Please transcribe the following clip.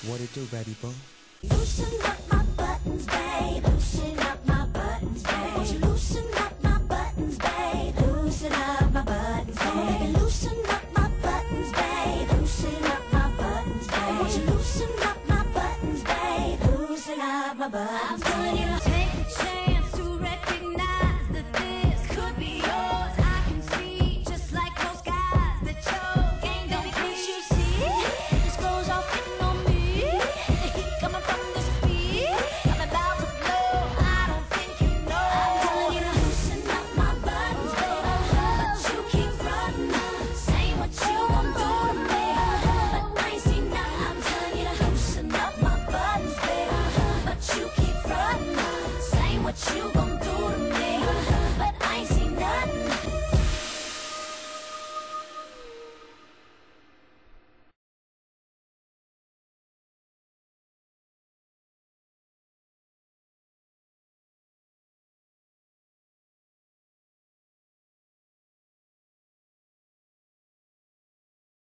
What it do, baby boo? Loosen up my buttons, babe. Loosen up my buttons, babe. Won't you loosen up my buttons, babe? Loosen up my buttons, babe. Loosen up my buttons, babe. Loosen up my buttons, babe. Won't you loosen up my buttons, babe? Loosen up my buttons, babe.